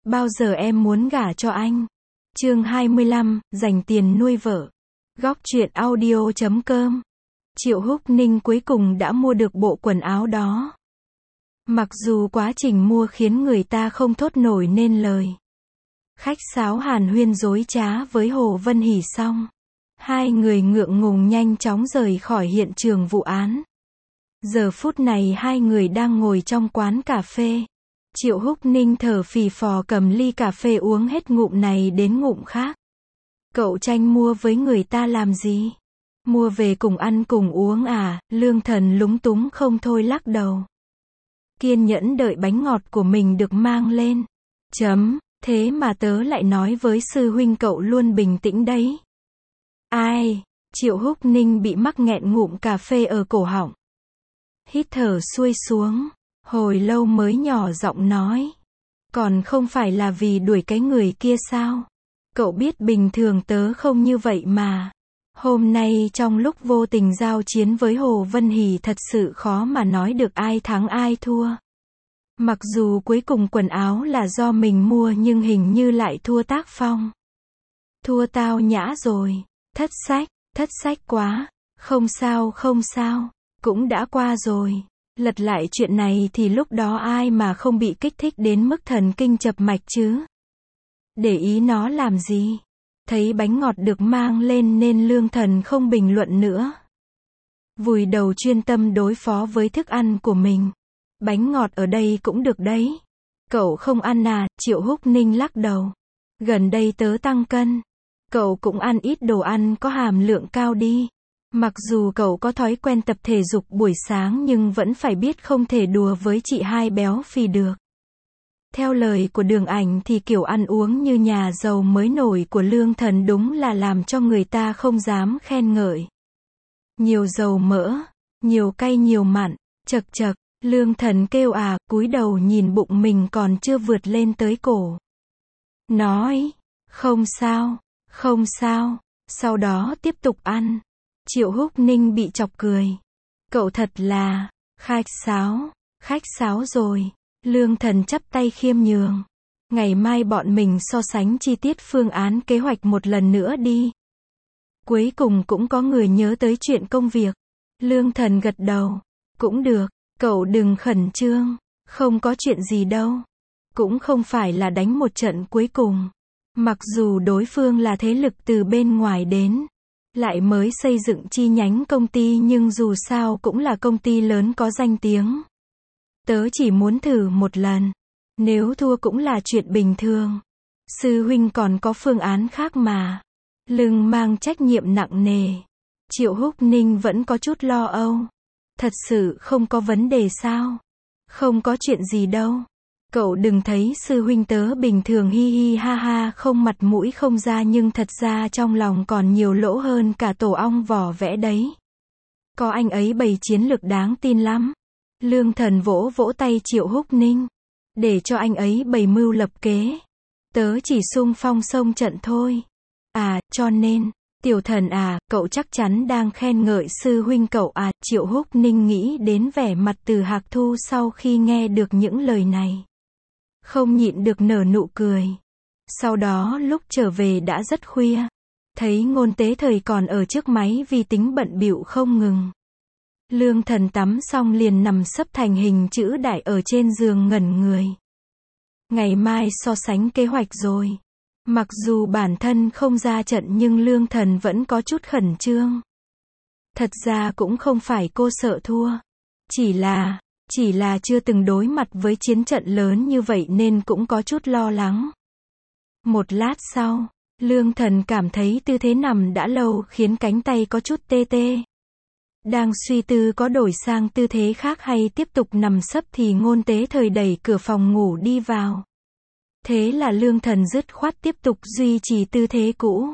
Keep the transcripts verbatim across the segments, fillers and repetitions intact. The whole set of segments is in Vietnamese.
Bao giờ em muốn gả cho anh? Chương hai mươi lăm, dành tiền nuôi vợ. Góc truyện audio chấm com. Triệu Húc Ninh cuối cùng đã mua được bộ quần áo đó. Mặc dù quá trình mua khiến người ta không thốt nổi nên lời. Khách sáo hàn huyên dối trá với Hồ Vân Hỷ xong, hai người ngượng ngùng nhanh chóng rời khỏi hiện trường vụ án. Giờ phút này hai người đang ngồi trong quán cà phê. Triệu Húc Ninh thở phì phò cầm ly cà phê uống hết ngụm này đến ngụm khác. Cậu tranh mua với người ta làm gì? Mua về cùng ăn cùng uống à? Lương Thần lúng túng không thôi lắc đầu. Kiên nhẫn đợi bánh ngọt của mình được mang lên. Chấm, thế mà tớ lại nói với sư huynh cậu luôn bình tĩnh đấy. Ai? Triệu Húc Ninh bị mắc nghẹn ngụm cà phê ở cổ họng. Hít thở xuôi xuống, hồi lâu mới nhỏ giọng nói. Còn không phải là vì đuổi cái người kia sao? Cậu biết bình thường tớ không như vậy mà. Hôm nay trong lúc vô tình giao chiến với Hồ Vân Hỷ thật sự khó mà nói được ai thắng ai thua. Mặc dù cuối cùng quần áo là do mình mua nhưng hình như lại thua tác phong. Thua tao nhã rồi. Thất sách, thất sách quá. Không sao không sao. Cũng đã qua rồi. Lật lại chuyện này thì lúc đó ai mà không bị kích thích đến mức thần kinh chập mạch chứ? Để ý nó làm gì? Thấy bánh ngọt được mang lên nên Lương Thần không bình luận nữa. Vùi đầu chuyên tâm đối phó với thức ăn của mình. Bánh ngọt ở đây cũng được đấy. Cậu không ăn à? Triệu Húc Ninh lắc đầu. Gần đây tớ tăng cân. Cậu cũng ăn ít đồ ăn có hàm lượng cao đi. Mặc dù cậu có thói quen tập thể dục buổi sáng nhưng vẫn phải biết không thể đùa với chị hai béo phì được. Theo lời của Đường Ảnh thì kiểu ăn uống như nhà giàu mới nổi của Lương Thần đúng là làm cho người ta không dám khen ngợi. Nhiều dầu mỡ, nhiều cay nhiều mặn, chật chật, Lương Thần kêu à, cúi đầu nhìn bụng mình còn chưa vượt lên tới cổ. Nói, không sao, không sao, sau đó tiếp tục ăn. Triệu Húc Ninh bị chọc cười. Cậu thật là, khách sáo, khách sáo rồi. Lương Thần chắp tay khiêm nhường. Ngày mai bọn mình so sánh chi tiết phương án kế hoạch một lần nữa đi. Cuối cùng cũng có người nhớ tới chuyện công việc. Lương Thần gật đầu. Cũng được, cậu đừng khẩn trương. Không có chuyện gì đâu. Cũng không phải là đánh một trận cuối cùng. Mặc dù đối phương là thế lực từ bên ngoài đến. Lại mới xây dựng chi nhánh công ty nhưng dù sao cũng là công ty lớn có danh tiếng. Tớ chỉ muốn thử một lần. Nếu thua cũng là chuyện bình thường. Sư huynh còn có phương án khác mà. Lưng mang trách nhiệm nặng nề. Triệu Húc Ninh vẫn có chút lo âu. Thật sự không có vấn đề sao? Không có chuyện gì đâu. Cậu đừng thấy sư huynh tớ bình thường hi hi ha ha không mặt mũi không ra nhưng thật ra trong lòng còn nhiều lỗ hơn cả tổ ong vỏ vẽ đấy. Có anh ấy bày chiến lược đáng tin lắm. Lương Thần vỗ vỗ tay Triệu Húc Ninh. Để cho anh ấy bày mưu lập kế. Tớ chỉ xung phong xông trận thôi. À, cho nên, Tiểu Thần à, cậu chắc chắn đang khen ngợi sư huynh cậu à? Triệu Húc Ninh nghĩ đến vẻ mặt Từ Hạc Thu sau khi nghe được những lời này. Không nhịn được nở nụ cười. Sau đó lúc trở về đã rất khuya. Thấy Ngôn Tế Thời còn ở trước máy vi tính bận bịu không ngừng. Lương Thần tắm xong liền nằm sấp thành hình chữ đại ở trên giường ngẩn người. Ngày mai so sánh kế hoạch rồi. Mặc dù bản thân không ra trận nhưng Lương Thần vẫn có chút khẩn trương. Thật ra cũng không phải cô sợ thua. Chỉ là, chỉ là chưa từng đối mặt với chiến trận lớn như vậy nên cũng có chút lo lắng. Một lát sau, Lương Thần cảm thấy tư thế nằm đã lâu khiến cánh tay có chút tê tê. Đang suy tư có đổi sang tư thế khác hay tiếp tục nằm sấp thì Ngôn Tế Thời đẩy cửa phòng ngủ đi vào. Thế là Lương Thần dứt khoát tiếp tục duy trì tư thế cũ.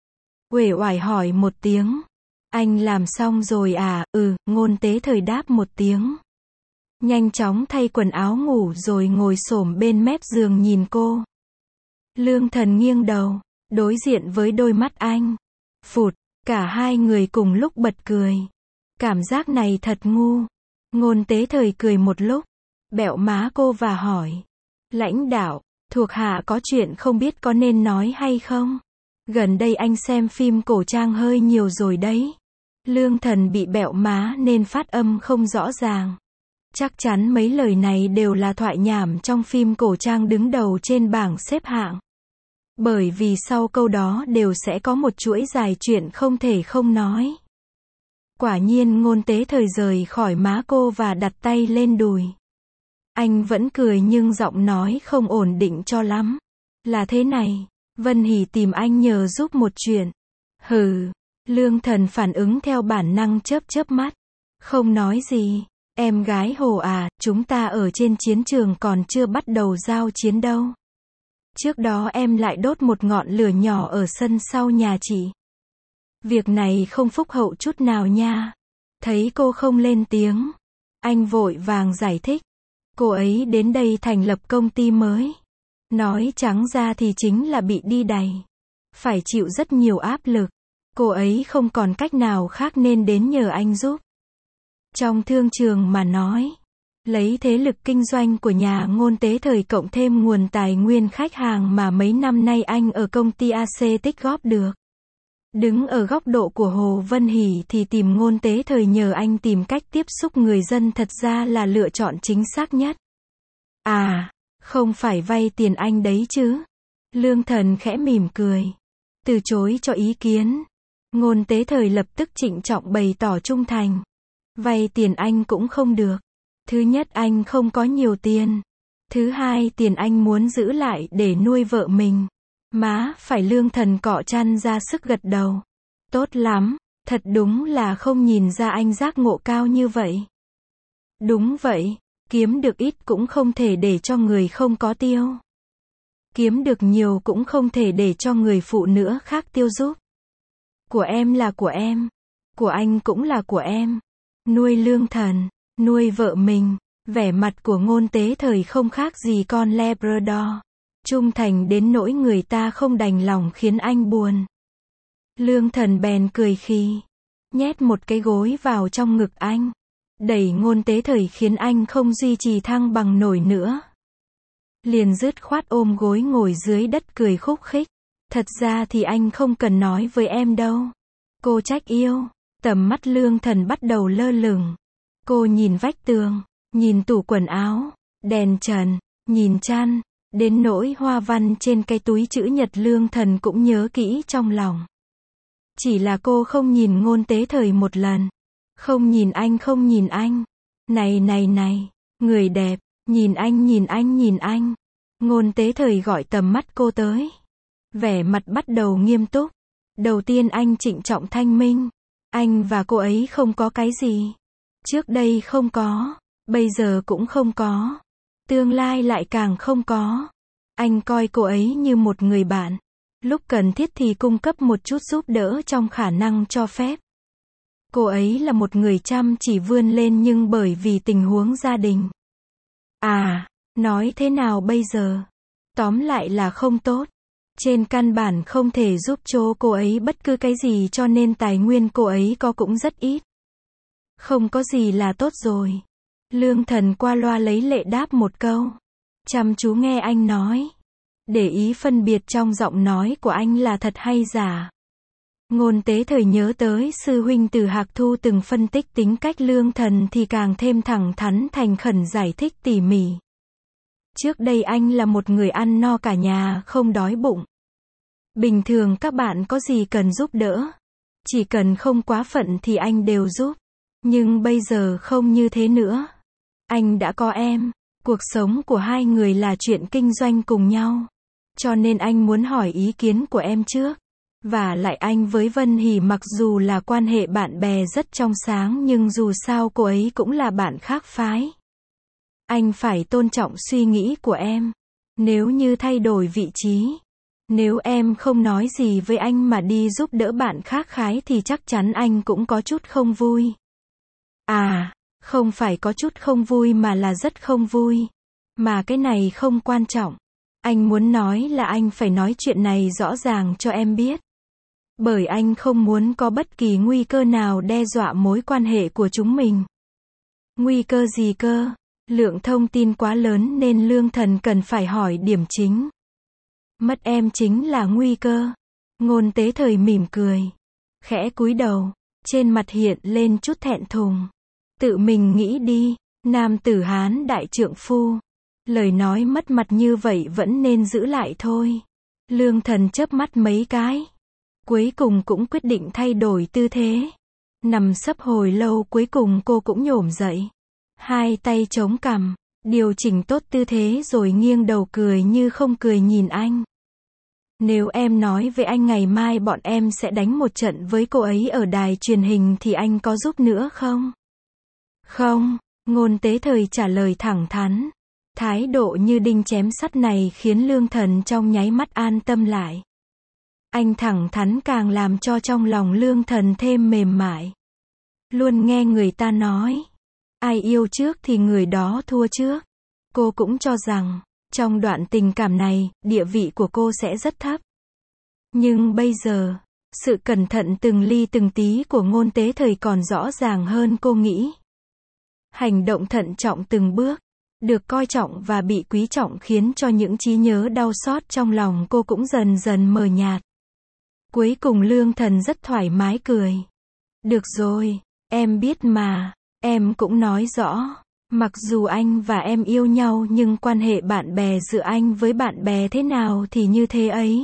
Uể oải hỏi một tiếng. Anh làm xong rồi à? Ừ, Ngôn Tế Thời đáp một tiếng. Nhanh chóng thay quần áo ngủ rồi ngồi xổm bên mép giường nhìn cô. Lương Thần nghiêng đầu, đối diện với đôi mắt anh. Phụt, cả hai người cùng lúc bật cười. Cảm giác này thật ngu. Ngôn Tế Thời cười một lúc, bẹo má cô và hỏi. Lãnh đạo, Thuộc hạ có chuyện không biết có nên nói hay không? Gần đây anh xem phim cổ trang hơi nhiều rồi đấy. Lương Thần bị bẹo má nên phát âm không rõ ràng. Chắc chắn mấy lời này đều là thoại nhảm trong phim cổ trang đứng đầu trên bảng xếp hạng. Bởi vì sau câu đó đều sẽ có một chuỗi dài chuyện không thể không nói. Quả nhiên Ngôn Tế Thời rời khỏi má cô và đặt tay lên đùi. Anh vẫn cười nhưng giọng nói không ổn định cho lắm. Là thế này, Vân Hỷ tìm anh nhờ giúp một chuyện. Hừ, Lương Thần phản ứng theo bản năng chớp chớp mắt. Không nói gì, em gái Hồ à, chúng ta ở trên chiến trường còn chưa bắt đầu giao chiến đâu. Trước đó em lại đốt một ngọn lửa nhỏ ở sân sau nhà chị. Việc này không phúc hậu chút nào nha. Thấy cô không lên tiếng, anh vội vàng giải thích. Cô ấy đến đây thành lập công ty mới. Nói trắng ra thì chính là bị đi đày. Phải chịu rất nhiều áp lực. Cô ấy không còn cách nào khác nên đến nhờ anh giúp. Trong thương trường mà nói, lấy thế lực kinh doanh của nhà Ngôn Tế Thời cộng thêm nguồn tài nguyên khách hàng mà mấy năm nay anh ở công ty a xê tích góp được. Đứng ở góc độ của Hồ Vân Hỷ thì tìm Ngôn Tế Thời nhờ anh tìm cách tiếp xúc người dân thật ra là lựa chọn chính xác nhất. À, không phải vay tiền anh đấy chứ? Lương Thần khẽ mỉm cười. Từ chối cho ý kiến. Ngôn Tế Thời lập tức trịnh trọng bày tỏ trung thành. Vay tiền anh cũng không được. Thứ nhất anh không có nhiều tiền. Thứ hai tiền anh muốn giữ lại để nuôi vợ mình. Má, phải. Lương Thần cọ chăn ra sức gật đầu. Tốt lắm, thật đúng là không nhìn ra anh giác ngộ cao như vậy. Đúng vậy, kiếm được ít cũng không thể để cho người không có tiêu. Kiếm được nhiều cũng không thể để cho người phụ nữ khác tiêu giúp. Của em là của em, của anh cũng là của em. Nuôi Lương Thần, nuôi vợ mình, vẻ mặt của Ngôn Tế Thời không khác gì con Labrador. Trung thành đến nỗi người ta không đành lòng khiến anh buồn. Lương Thần bèn cười khi nhét một cái gối vào trong ngực anh. Đẩy Ngôn Tế Thời khiến anh không duy trì thăng bằng nổi nữa. Liền dứt khoát ôm gối ngồi dưới đất cười khúc khích. Thật ra thì anh không cần nói với em đâu. Cô trách yêu. Tầm mắt Lương Thần bắt đầu lơ lửng. Cô nhìn vách tường, nhìn tủ quần áo, đèn trần, nhìn chăn. Đến nỗi hoa văn trên cái túi chữ nhật Lương Thần cũng nhớ kỹ trong lòng. Chỉ là cô không nhìn Ngôn Tế Thời một lần. Không nhìn anh không nhìn anh. Này này này, người đẹp, nhìn anh nhìn anh nhìn anh. Ngôn Tế Thời gọi tầm mắt cô tới. Vẻ mặt bắt đầu nghiêm túc. Đầu tiên anh trịnh trọng thanh minh. Anh và cô ấy không có cái gì. Trước đây không có. Bây giờ cũng không có. Tương lai lại càng không có. Anh coi cô ấy như một người bạn. Lúc cần thiết thì cung cấp một chút giúp đỡ trong khả năng cho phép. Cô ấy là một người chăm chỉ vươn lên nhưng bởi vì tình huống gia đình. À, nói thế nào bây giờ? Tóm lại là không tốt. Trên căn bản không thể giúp cho cô ấy bất cứ cái gì cho nên tài nguyên cô ấy có cũng rất ít. Không có gì là tốt rồi. Lương Thần qua loa lấy lệ đáp một câu. Chăm chú nghe anh nói. Để ý phân biệt trong giọng nói của anh là thật hay giả. Ngôn Tế Thời nhớ tới sư huynh Từ Hạc Thu từng phân tích tính cách Lương Thần thì càng thêm thẳng thắn thành khẩn giải thích tỉ mỉ. Trước đây anh là một người ăn no cả nhà, không đói bụng. Bình thường các bạn có gì cần giúp đỡ, chỉ cần không quá phận thì anh đều giúp. Nhưng bây giờ không như thế nữa. Anh đã có em. Cuộc sống của hai người là chuyện kinh doanh cùng nhau. Cho nên anh muốn hỏi ý kiến của em trước. Và lại anh với Vân Hỷ mặc dù là quan hệ bạn bè rất trong sáng nhưng dù sao cô ấy cũng là bạn khác phái. Anh phải tôn trọng suy nghĩ của em. Nếu như thay đổi vị trí, nếu em không nói gì với anh mà đi giúp đỡ bạn khác phái thì chắc chắn anh cũng có chút không vui. À, không phải có chút không vui mà là rất không vui. Mà cái này không quan trọng. Anh muốn nói là anh phải nói chuyện này rõ ràng cho em biết. Bởi anh không muốn có bất kỳ nguy cơ nào đe dọa mối quan hệ của chúng mình. Nguy cơ gì cơ? Lượng thông tin quá lớn nên Lương Thần cần phải hỏi điểm chính. Mất em chính là nguy cơ. Ngôn Tế Thời mỉm cười, khẽ cúi đầu, trên mặt hiện lên chút thẹn thùng. Tự mình nghĩ đi, nam tử Hán đại trượng phu. Lời nói mất mặt như vậy vẫn nên giữ lại thôi. Lương Thần chớp mắt mấy cái. Cuối cùng cũng quyết định thay đổi tư thế. Nằm sấp hồi lâu cuối cùng cô cũng nhổm dậy. Hai tay chống cằm, điều chỉnh tốt tư thế rồi nghiêng đầu cười như không cười nhìn anh. Nếu em nói với anh ngày mai bọn em sẽ đánh một trận với cô ấy ở đài truyền hình thì anh có giúp nữa không? Không, Ngôn Tế Thời trả lời thẳng thắn. Thái độ như đinh chém sắt này khiến Lương Thần trong nháy mắt an tâm lại. Anh thẳng thắn càng làm cho trong lòng Lương Thần thêm mềm mại. Luôn nghe người ta nói, ai yêu trước thì người đó thua trước. Cô cũng cho rằng, trong đoạn tình cảm này, địa vị của cô sẽ rất thấp. Nhưng bây giờ, sự cẩn thận từng ly từng tí của Ngôn Tế Thời còn rõ ràng hơn cô nghĩ. Hành động thận trọng từng bước, được coi trọng và bị quý trọng khiến cho những trí nhớ đau xót trong lòng cô cũng dần dần mờ nhạt. Cuối cùng Lương Thần rất thoải mái cười. Được rồi, em biết mà, em cũng nói rõ. Mặc dù anh và em yêu nhau nhưng quan hệ bạn bè giữa anh với bạn bè thế nào thì như thế ấy.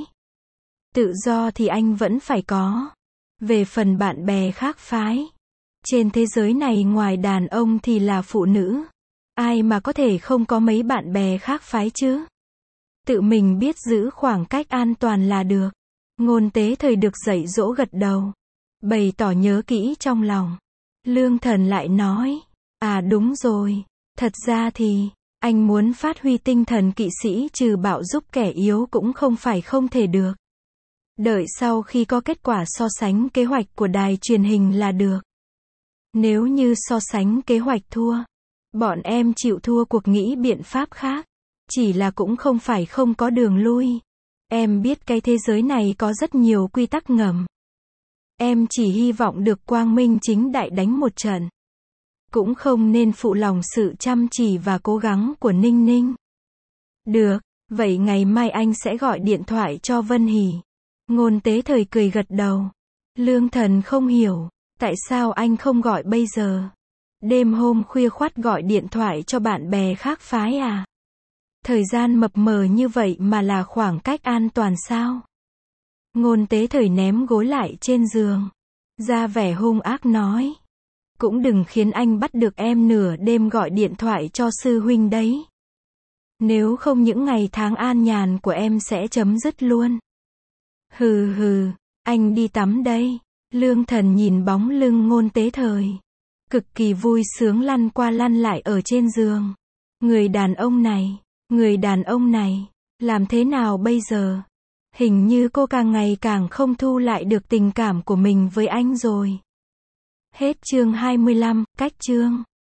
Tự do thì anh vẫn phải có. Về phần bạn bè khác phái, trên thế giới này ngoài đàn ông thì là phụ nữ. Ai mà có thể không có mấy bạn bè khác phái chứ? Tự mình biết giữ khoảng cách an toàn là được. Ngôn Tế Thời được dạy dỗ gật đầu, bày tỏ nhớ kỹ trong lòng. Lương Thần lại nói, à đúng rồi, thật ra thì, anh muốn phát huy tinh thần kỵ sĩ trừ bạo giúp kẻ yếu cũng không phải không thể được. Đợi sau khi có kết quả so sánh kế hoạch của đài truyền hình là được. Nếu như so sánh kế hoạch thua, bọn em chịu thua cuộc nghĩ biện pháp khác. Chỉ là cũng không phải không có đường lui. Em biết cái thế giới này có rất nhiều quy tắc ngầm. Em chỉ hy vọng được quang minh chính đại đánh một trận. Cũng không nên phụ lòng sự chăm chỉ và cố gắng của Ninh Ninh. Được, vậy ngày mai anh sẽ gọi điện thoại cho Vân Hỷ. Ngôn Tế Thời cười gật đầu. Lương Thần không hiểu, tại sao anh không gọi bây giờ? Đêm hôm khuya khoắt gọi điện thoại cho bạn bè khác phái à? Thời gian mập mờ như vậy mà là khoảng cách an toàn sao? Ngôn Tế Thời ném gối lại trên giường, ra vẻ hung ác nói. Cũng đừng khiến anh bắt được em nửa đêm gọi điện thoại cho sư huynh đấy. Nếu không những ngày tháng an nhàn của em sẽ chấm dứt luôn. Hừ hừ, anh đi tắm đây. Lương Thần nhìn bóng lưng Ngôn Tế Thời, cực kỳ vui sướng lăn qua lăn lại ở trên giường. Người đàn ông này, người đàn ông này, làm thế nào bây giờ? Hình như cô càng ngày càng không thu lại được tình cảm của mình với anh rồi. Hết chương hai mươi lăm, cách chương.